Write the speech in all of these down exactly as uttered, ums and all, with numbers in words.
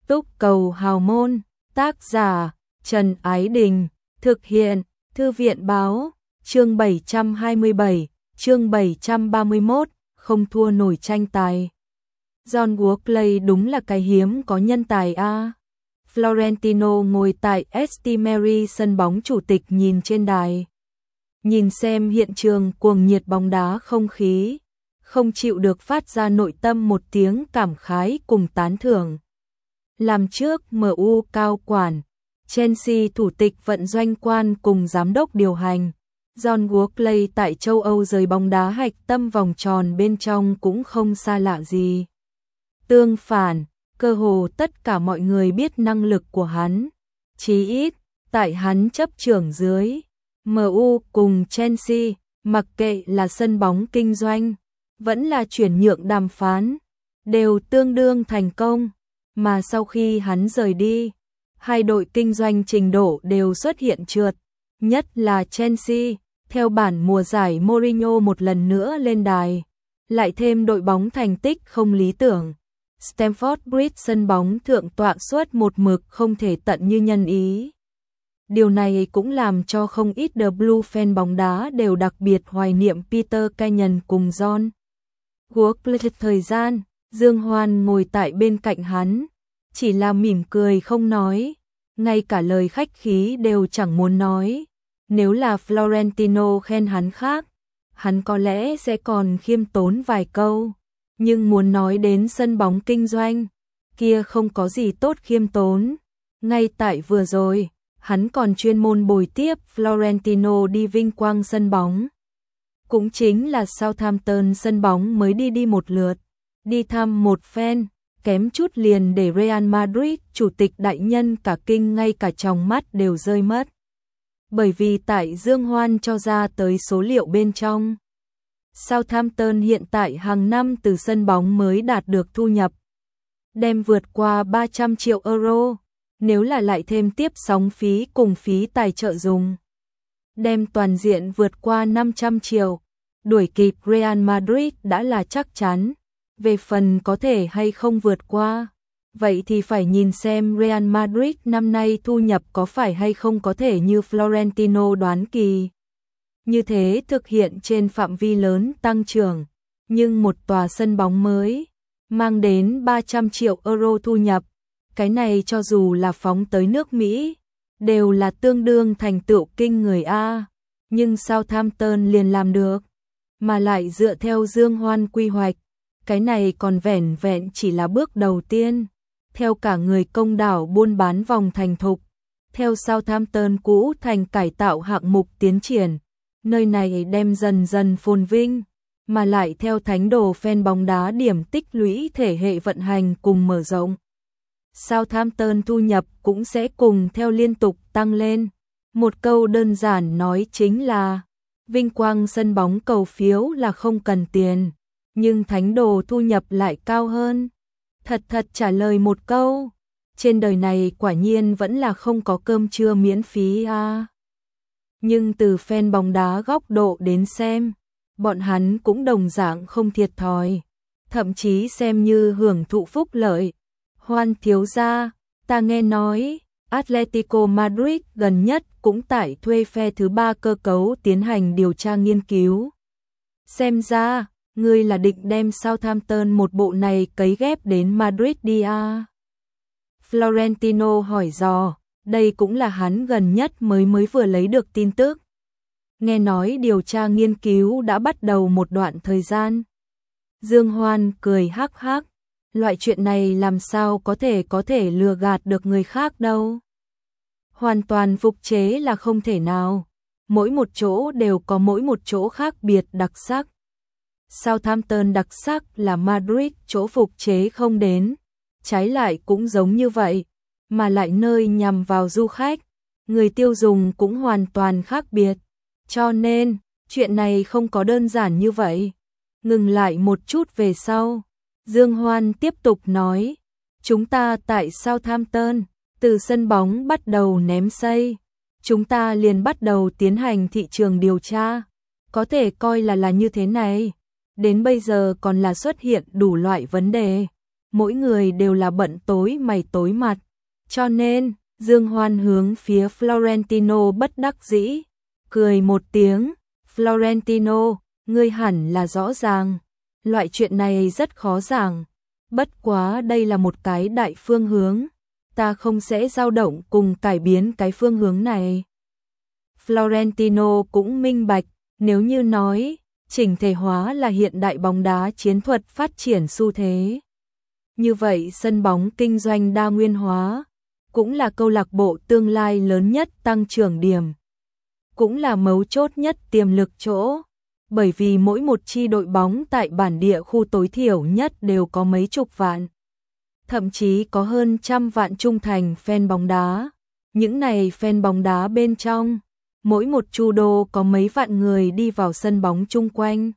Túc cầu hào môn, tác giả Trần Ái Đình, thực hiện Thư viện báo, chương bảy trăm hai mươi bảy, chương bảy trăm ba mươi mốt, không thua nổi tranh tài. John Walkley đúng là cái hiếm có nhân tài a. À. Florentino ngồi tại St Mary sân bóng chủ tịch nhìn trên đài. Nhìn xem hiện trường cuồng nhiệt bóng đá không khí, không chịu được phát ra nội tâm một tiếng cảm khái cùng tán thưởng. Làm trước em u cao quản, Chelsea thủ tịch vận doanh quan cùng giám đốc điều hành, John Walkley tại châu Âu rời bóng đá hạch tâm vòng tròn bên trong cũng không xa lạ gì. Tương phản, cơ hồ tất cả mọi người biết năng lực của hắn, chí ít tại hắn chấp trưởng dưới em u cùng Chelsea, mặc kệ là sân bóng kinh doanh, vẫn là chuyển nhượng đàm phán, đều tương đương thành công, mà sau khi hắn rời đi, hai đội kinh doanh trình độ đều xuất hiện trượt, nhất là Chelsea, theo bản mùa giải Mourinho một lần nữa lên đài, lại thêm đội bóng thành tích không lý tưởng. Stamford Bridge sân bóng thượng tọa suốt một mực không thể tận như nhân ý. Điều này cũng làm cho không ít The Blue fan bóng đá đều đặc biệt hoài niệm Peter Kenyon cùng John Walkley. Thời gian, Dương Hoan ngồi tại bên cạnh hắn, chỉ là mỉm cười không nói, ngay cả lời khách khí đều chẳng muốn nói. Nếu là Florentino khen hắn khác, hắn có lẽ sẽ còn khiêm tốn vài câu, nhưng muốn nói đến sân bóng kinh doanh, kia không có gì tốt khiêm tốn. Ngay tại vừa rồi, hắn còn chuyên môn bồi tiếp Florentino đi vinh quang sân bóng. Cũng chính là Southampton sân bóng mới đi đi một lượt, đi thăm một phen, kém chút liền để Real Madrid chủ tịch đại nhân cả kinh, ngay cả tròng mắt đều rơi mất. Bởi vì tại Dương Hoan cho ra tới số liệu bên trong, Southampton hiện tại hàng năm từ sân bóng mới đạt được thu nhập đem vượt qua ba trăm triệu euro, nếu là lại thêm tiếp sóng phí cùng phí tài trợ dùng, đem toàn diện vượt qua năm trăm triệu, đuổi kịp Real Madrid đã là chắc chắn. Về phần có thể hay không vượt qua, vậy thì phải nhìn xem Real Madrid năm nay thu nhập có phải hay không có thể như Florentino đoán kỳ. Như thế thực hiện trên phạm vi lớn tăng trưởng, nhưng một tòa sân bóng mới mang đến ba trăm triệu euro thu nhập, cái này cho dù là phóng tới nước Mỹ, đều là tương đương thành tựu kinh người a. Nhưng Southampton liền làm được, mà lại dựa theo Dương Hoan quy hoạch, cái này còn vẻn vẹn chỉ là bước đầu tiên. Theo cả người công đảo buôn bán vòng thành thục, theo Southampton cũ thành cải tạo hạng mục tiến triển, nơi này đem dần dần phồn vinh, mà lại theo thánh đồ fan bóng đá điểm tích lũy thể hệ vận hành cùng mở rộng. Southampton thu nhập cũng sẽ cùng theo liên tục tăng lên. Một câu đơn giản nói chính là, vinh quang sân bóng cầu phiếu là không cần tiền, nhưng thánh đồ thu nhập lại cao hơn. Thật thật trả lời một câu, trên đời này quả nhiên vẫn là không có cơm trưa miễn phí a. À. Nhưng từ fan bóng đá góc độ đến xem, bọn hắn cũng đồng dạng không thiệt thòi, thậm chí xem như hưởng thụ phúc lợi. Hoan thiếu gia, ta nghe nói, Atletico Madrid gần nhất cũng tại thuê phe thứ ba cơ cấu tiến hành điều tra nghiên cứu. Xem ra, ngươi là định đem Southampton một bộ này cấy ghép đến Madrid đi à? Florentino hỏi dò, đây cũng là hắn gần nhất mới mới vừa lấy được tin tức. Nghe nói điều tra nghiên cứu đã bắt đầu một đoạn thời gian. Dương Hoan cười hắc hắc, loại chuyện này làm sao có thể có thể lừa gạt được người khác đâu. Hoàn toàn phục chế là không thể nào, mỗi một chỗ đều có mỗi một chỗ khác biệt đặc sắc. Southampton đặc sắc là Madrid chỗ phục chế không đến, trái lại cũng giống như vậy, mà lại nơi nhằm vào du khách, người tiêu dùng cũng hoàn toàn khác biệt. Cho nên, chuyện này không có đơn giản như vậy. Ngừng lại một chút về sau, Dương Hoan tiếp tục nói, chúng ta tại Southampton, từ sân bóng bắt đầu ném xây, chúng ta liền bắt đầu tiến hành thị trường điều tra, có thể coi là là như thế này. Đến bây giờ còn là xuất hiện đủ loại vấn đề. mỗi người đều là bận tối mày tối mặt. Cho nên, Dương Hoan hướng phía Florentino bất đắc dĩ, cười một tiếng, Florentino, ngươi hẳn là rõ ràng, loại chuyện này rất khó giảng, bất quá đây là một cái đại phương hướng, ta không sẽ dao động cùng cải biến cái phương hướng này. Florentino cũng minh bạch, nếu như nói, chỉnh thể hóa là hiện đại bóng đá chiến thuật phát triển xu thế. Như vậy sân bóng kinh doanh đa nguyên hóa, cũng là câu lạc bộ tương lai lớn nhất tăng trưởng điểm. Cũng là mấu chốt nhất tiềm lực chỗ, bởi vì mỗi một chi đội bóng tại bản địa khu tối thiểu nhất đều có mấy chục vạn. Thậm chí có hơn trăm vạn trung thành fan bóng đá. Những này fan bóng đá bên trong, mỗi một chu đô có mấy vạn người đi vào sân bóng chung quanh.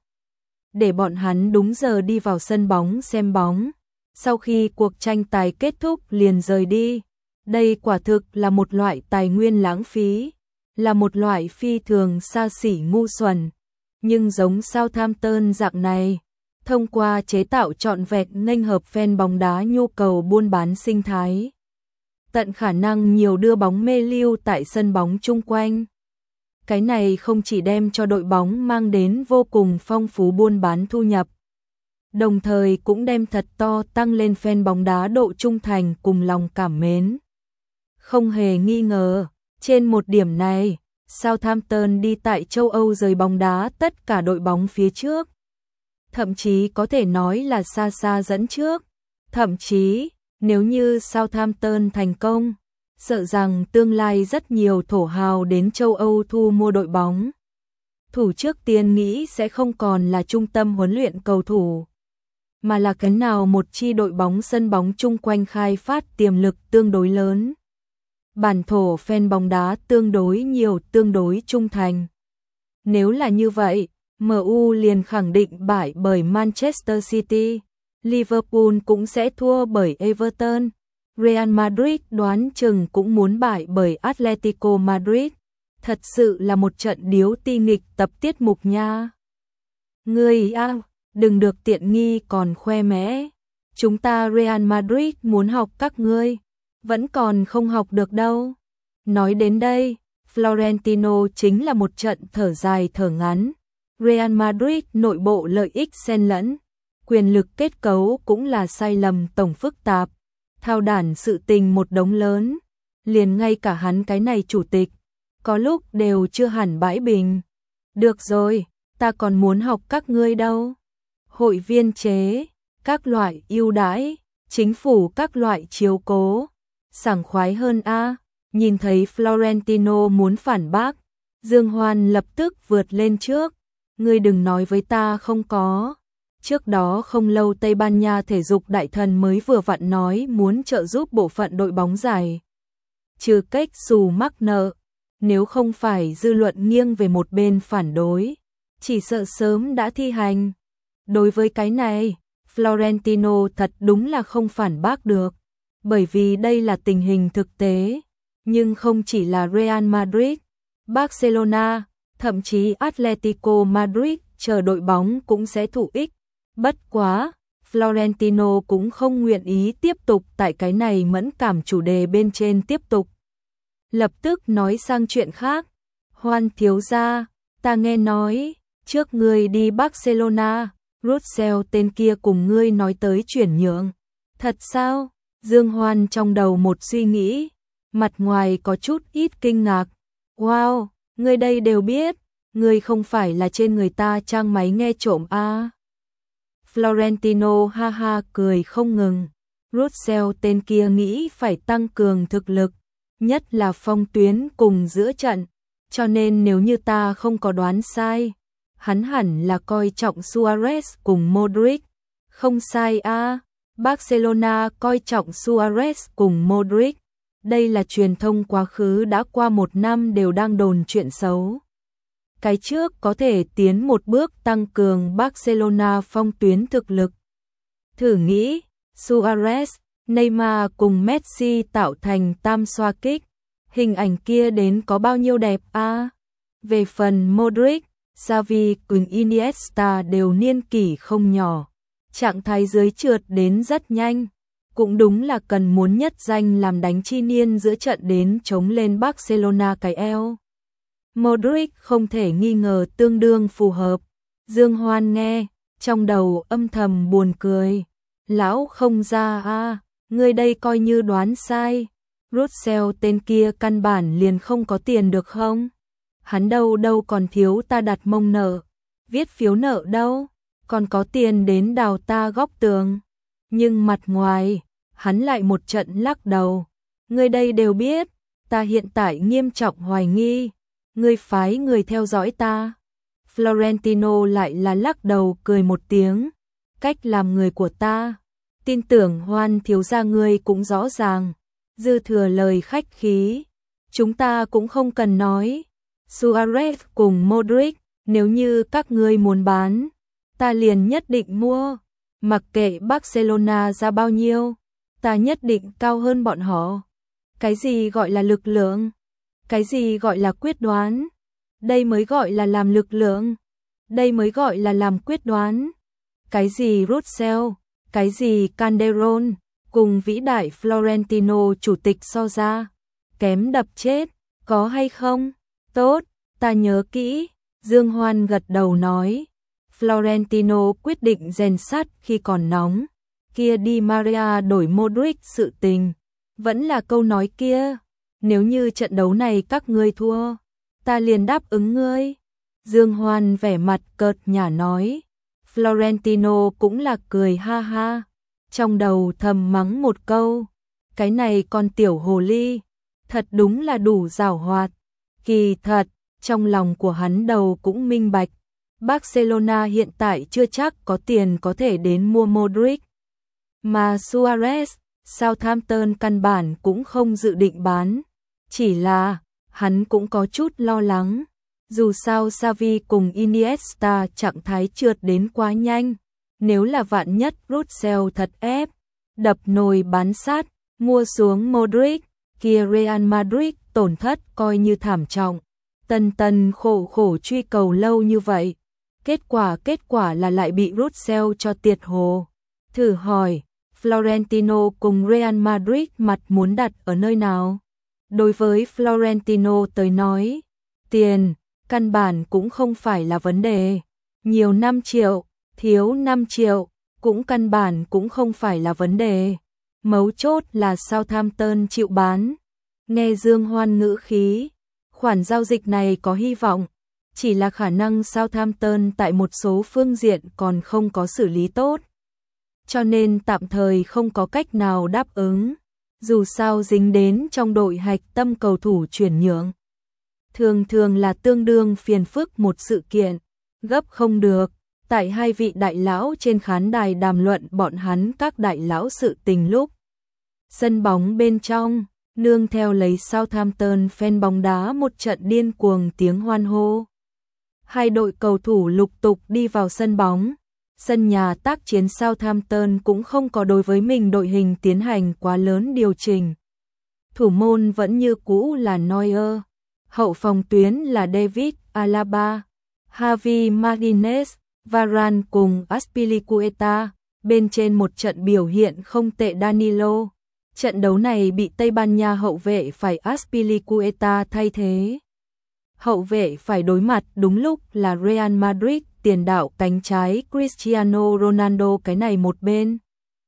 Để bọn hắn đúng giờ đi vào sân bóng xem bóng, sau khi cuộc tranh tài kết thúc liền rời đi. Đây quả thực là một loại tài nguyên lãng phí, là một loại phi thường xa xỉ ngu xuẩn. Nhưng giống Southampton dạng này, thông qua chế tạo trọn vẹn nghênh hợp fan bóng đá nhu cầu buôn bán sinh thái, tận khả năng nhiều đưa bóng mê lưu tại sân bóng chung quanh. Cái này không chỉ đem cho đội bóng mang đến vô cùng phong phú buôn bán thu nhập, đồng thời cũng đem thật to tăng lên fan bóng đá độ trung thành cùng lòng cảm mến. Không hề nghi ngờ, trên một điểm này, Southampton đi tại châu Âu rời bóng đá tất cả đội bóng phía trước. Thậm chí có thể nói là xa xa dẫn trước. Thậm chí, nếu như Southampton thành công, sợ rằng tương lai rất nhiều thổ hào đến châu Âu thu mua đội bóng. Thủ trước tiên nghĩ sẽ không còn là trung tâm huấn luyện cầu thủ, mà là cái nào một chi đội bóng sân bóng chung quanh khai phát tiềm lực tương đối lớn. Bản thổ fan bóng đá tương đối nhiều, tương đối trung thành. Nếu là như vậy, em u liền khẳng định bại bởi Manchester City, Liverpool cũng sẽ thua bởi Everton, Real Madrid đoán chừng cũng muốn bại bởi Atletico Madrid. Thật sự là một trận điếu ti nghịch tập tiết mục nha. Ngươi à, đừng được tiện nghi còn khoe mẽ. Chúng ta Real Madrid muốn học các ngươi, vẫn còn không học được đâu. Nói đến đây, Florentino chính là một trận thở dài thở ngắn. Real Madrid nội bộ lợi ích xen lẫn, quyền lực kết cấu cũng là sai lầm tổng phức tạp, thao đản sự tình một đống lớn, liền ngay cả hắn cái này chủ tịch, có lúc đều chưa hẳn bãi bình. Được rồi, ta còn muốn học các ngươi đâu. Hội viên chế, các loại ưu đãi, chính phủ các loại chiếu cố, sảng khoái hơn a. Nhìn thấy Florentino muốn phản bác, Dương Hoan lập tức vượt lên trước. Ngươi đừng nói với ta không có. Trước đó không lâu Tây Ban Nha thể dục đại thần mới vừa vặn nói muốn trợ giúp bộ phận đội bóng giải trừ cách xù mắc nợ. Nếu không phải dư luận nghiêng về một bên phản đối, chỉ sợ sớm đã thi hành. Đối với cái này, Florentino thật đúng là không phản bác được, bởi vì đây là tình hình thực tế. Nhưng không chỉ là Real Madrid, Barcelona, thậm chí Atletico Madrid chờ đội bóng cũng sẽ thụ ích. Bất quá, Florentino cũng không nguyện ý tiếp tục tại cái này mẫn cảm chủ đề bên trên tiếp tục. Lập tức nói sang chuyện khác. Hoan thiếu gia, ta nghe nói, trước ngươi đi Barcelona, Russell tên kia cùng ngươi nói tới chuyển nhượng. Thật sao? Dương Hoan trong đầu một suy nghĩ, mặt ngoài có chút ít kinh ngạc. Wow, ngươi đây đều biết, ngươi không phải là trên người ta trang máy nghe trộm à? Florentino ha ha cười không ngừng. Russell tên kia nghĩ phải tăng cường thực lực, nhất là phong tuyến cùng giữa trận, cho nên nếu như ta không có đoán sai, hắn hẳn là coi trọng Suarez cùng Modric. Không sai à, Barcelona coi trọng Suarez cùng Modric. Đây là truyền thông quá khứ đã qua một năm đều đang đồn chuyện xấu. Cái trước có thể tiến một bước tăng cường Barcelona phong tuyến thực lực. Thử nghĩ, Suarez, Neymar cùng Messi tạo thành tam xoa kích, hình ảnh kia đến có bao nhiêu đẹp à? Về phần Modric, Xavi cùng Iniesta đều niên kỷ không nhỏ, trạng thái dưới trượt đến rất nhanh. cũng đúng là cần muốn nhất danh làm đánh chi niên giữa trận đến chống lên Barcelona cái eo. Modric không thể nghi ngờ tương đương phù hợp. Dương Hoan nghe, trong đầu âm thầm buồn cười. Lão không ra a, ngươi đây coi như đoán sai. Russell tên kia căn bản liền không có tiền được không? Hắn đâu đâu còn thiếu ta đặt mông nợ, viết phiếu nợ đâu, còn có tiền đến đào ta góc tường. Nhưng mặt ngoài, hắn lại một trận lắc đầu. Ngươi đây đều biết, ta hiện tại nghiêm trọng hoài nghi. Ngươi phái người theo dõi ta. Florentino lại là lắc đầu cười một tiếng. Cách làm người của ta, tin tưởng Hoan thiếu gia ngươi cũng rõ ràng. Dư thừa lời khách khí, chúng ta cũng không cần nói. Suarez cùng Modric, nếu như các ngươi muốn bán, ta liền nhất định mua. Mặc kệ Barcelona ra bao nhiêu, ta nhất định cao hơn bọn họ. Cái gì gọi là lực lượng? Cái gì gọi là quyết đoán? Đây mới gọi là làm lực lượng. Đây mới gọi là làm quyết đoán. Cái gì Russell, cái gì Calderon, cùng vĩ đại Florentino chủ tịch so ra, kém đập chết, có hay không? Tốt, ta nhớ kỹ. Dương Hoan gật đầu nói. Florentino quyết định rèn sắt khi còn nóng. Kia Di Maria đổi Modric sự tình, vẫn là câu nói kia. Nếu như trận đấu này các ngươi thua, ta liền đáp ứng ngươi. Dương Hoan vẻ mặt cợt nhả nói. Florentino cũng là cười ha ha, trong đầu thầm mắng một câu. Cái này con tiểu hồ ly, thật đúng là đủ giảo hoạt. Kỳ thật, trong lòng của hắn đầu cũng minh bạch. Barcelona hiện tại chưa chắc có tiền có thể đến mua Modric. Mà Suarez, Southampton căn bản cũng không dự định bán. Chỉ là, hắn cũng có chút lo lắng. Dù sao Xavi cùng Iniesta trạng thái trượt đến quá nhanh. Nếu là vạn nhất Russell thật ép, đập nồi bán sát, mua xuống Modric, kia Real Madrid tổn thất coi như thảm trọng. Tần tần khổ khổ truy cầu lâu như vậy. Kết quả kết quả là lại bị Russell cho tiệt hồ. Thử hỏi, Florentino cùng Real Madrid mặt muốn đặt ở nơi nào? Đối với Florentino tới nói, tiền, căn bản cũng không phải là vấn đề. Nhiều năm triệu, thiếu năm triệu, cũng căn bản cũng không phải là vấn đề. Mấu chốt là Southampton chịu bán. Nghe Dương Hoan ngữ khí, khoản giao dịch này có hy vọng. Chỉ là khả năng Southampton tại một số phương diện còn không có xử lý tốt. Cho nên tạm thời không có cách nào đáp ứng. Dù sao dính đến trong đội hạch tâm cầu thủ chuyển nhượng. Thường thường là tương đương phiền phức một sự kiện. Gấp không được. Tại hai vị đại lão trên khán đài đàm luận bọn hắn các đại lão sự tình lúc. Sân bóng bên trong, nương theo lấy Southampton fan bóng đá một trận điên cuồng tiếng hoan hô. Hai đội cầu thủ lục tục đi vào sân bóng. Sân nhà tác chiến Southampton cũng không có đối với mình đội hình tiến hành quá lớn điều chỉnh. Thủ môn vẫn như cũ là Neuer. Hậu phòng tuyến là David Alaba, Javi Martinez, Varane cùng Azpilicueta. Bên trên một trận biểu hiện không tệ Danilo. Trận đấu này bị Tây Ban Nha hậu vệ phải Azpilicueta thay thế. Hậu vệ phải đối mặt đúng lúc là Real Madrid tiền đạo cánh trái Cristiano Ronaldo cái này một bên.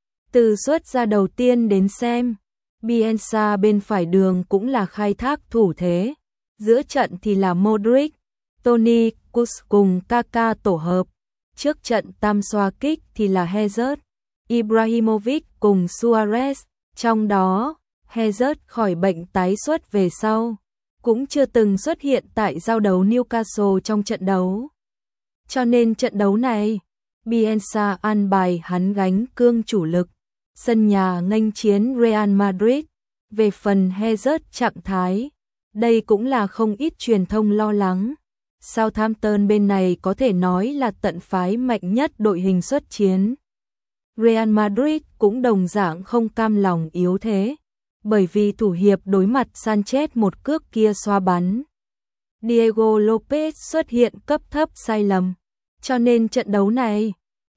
Từ xuất ra đầu tiên đến xem, Bielsa bên phải đường cũng là khai thác thủ thế. Giữa trận thì là Modric, Toni Kroos cùng Kaká tổ hợp. Trước trận tam xoa kích thì là Hazard, Ibrahimovic cùng Suarez. Trong đó, Hazard khỏi bệnh tái xuất về sau, cũng chưa từng xuất hiện tại giao đấu Newcastle trong trận đấu. Cho nên trận đấu này, Bielsa an bài hắn gánh cương chủ lực, sân nhà nghênh chiến Real Madrid. Về phần Hazard trạng thái, đây cũng là không ít truyền thông lo lắng. Southampton bên này có thể nói là tận phái mạnh nhất đội hình xuất chiến. Real Madrid cũng đồng dạng không cam lòng yếu thế, bởi vì thủ hiệp đối mặt Sanchez một cước kia xoa bắn. Diego Lopez xuất hiện cấp thấp sai lầm, cho nên trận đấu này,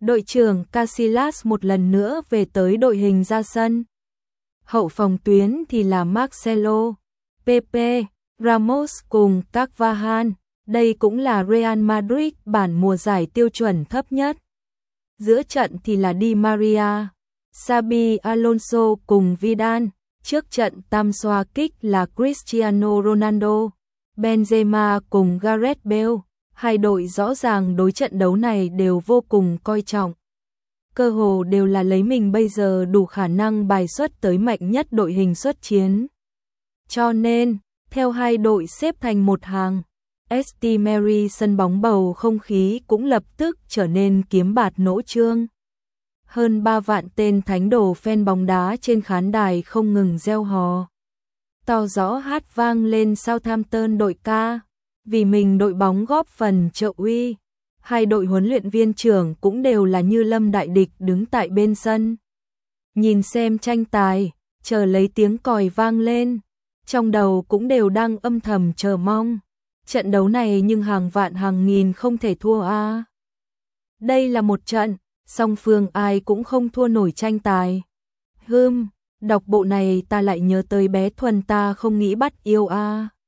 Đội trưởng Casillas một lần nữa về tới đội hình ra sân. Hậu phòng tuyến thì là Marcelo, Pepe, Ramos cùng Carvajal. Đây cũng là Real Madrid bản mùa giải tiêu chuẩn thấp nhất. Giữa trận thì là Di Maria, Xabi Alonso cùng Vidal. Trước trận tam xoa kích là Cristiano Ronaldo, Benzema cùng Gareth Bale. Hai đội rõ ràng đối trận đấu này đều vô cùng coi trọng. Cơ hồ đều là lấy mình bây giờ đủ khả năng bài xuất tới mạnh nhất đội hình xuất chiến. Cho nên, theo hai đội xếp thành một hàng, St. Mary sân bóng bầu không khí cũng lập tức trở nên kiếm bạt nỗ trương. Hơn ba vạn tên thánh đồ fan bóng đá trên khán đài không ngừng reo hò. To rõ hát vang lên Southampton đội ca, vì mình đội bóng góp phần trợ uy. Hai đội huấn luyện viên trưởng cũng đều là như lâm đại địch đứng tại bên sân. Nhìn xem tranh tài, chờ lấy tiếng còi vang lên. Trong đầu cũng đều đang âm thầm chờ mong. Trận đấu này nhưng hàng vạn hàng nghìn không thể thua a. À. Đây là một trận, song phương ai cũng không thua nổi tranh tài. Hừm, đọc bộ này ta lại nhớ tới bé Thuần ta không nghĩ bắt yêu a. À.